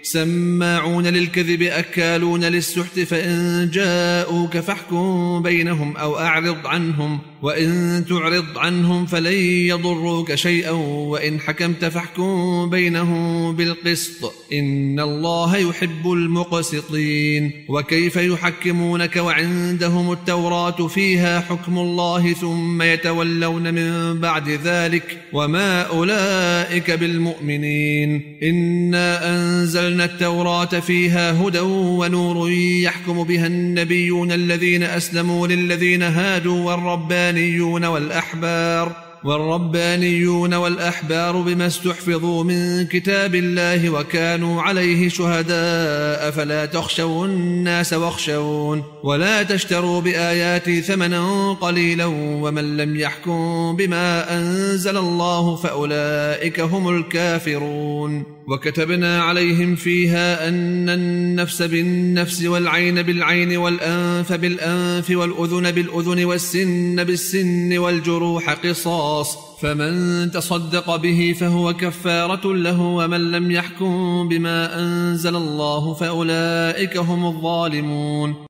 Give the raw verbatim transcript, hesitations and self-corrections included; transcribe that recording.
سماعون للكذب أكالون للسحت فإن جاءوك فاحكم بينهم أو أعرض عنهم وإن تعرض عنهم فلن يضروك شيئا وإن حكمت فاحكم بينهم بالقسط إن الله يحب المقسطين. وكيف يحكمونك وعندهم التوراة فيها حكم الله ثم يتولون من بعد ذلك وما أولئك بالمؤمنين. إنا أنزلنا التوراة فيها هدى ونور يحكم بها النبيون الذين أسلموا للذين هادوا والربانيون والأحبار والربانيون والأحبار بما استحفظوا من كتاب الله وكانوا عليه شهداء فلا تخشوا الناس واخشون ولا تشتروا بآياتي ثمنا قليلا ومن لم يحكم بما أنزل الله فأولئك هم الكافرون. وكتبنا عليهم فيها أن النفس بالنفس والعين بالعين والأنف بالأنف والأذن بالأذن والسن بالسن والجروح قصاص فمن تصدق به فهو كفارة له ومن لم يحكم بما أنزل الله فأولئك هم الظالمون.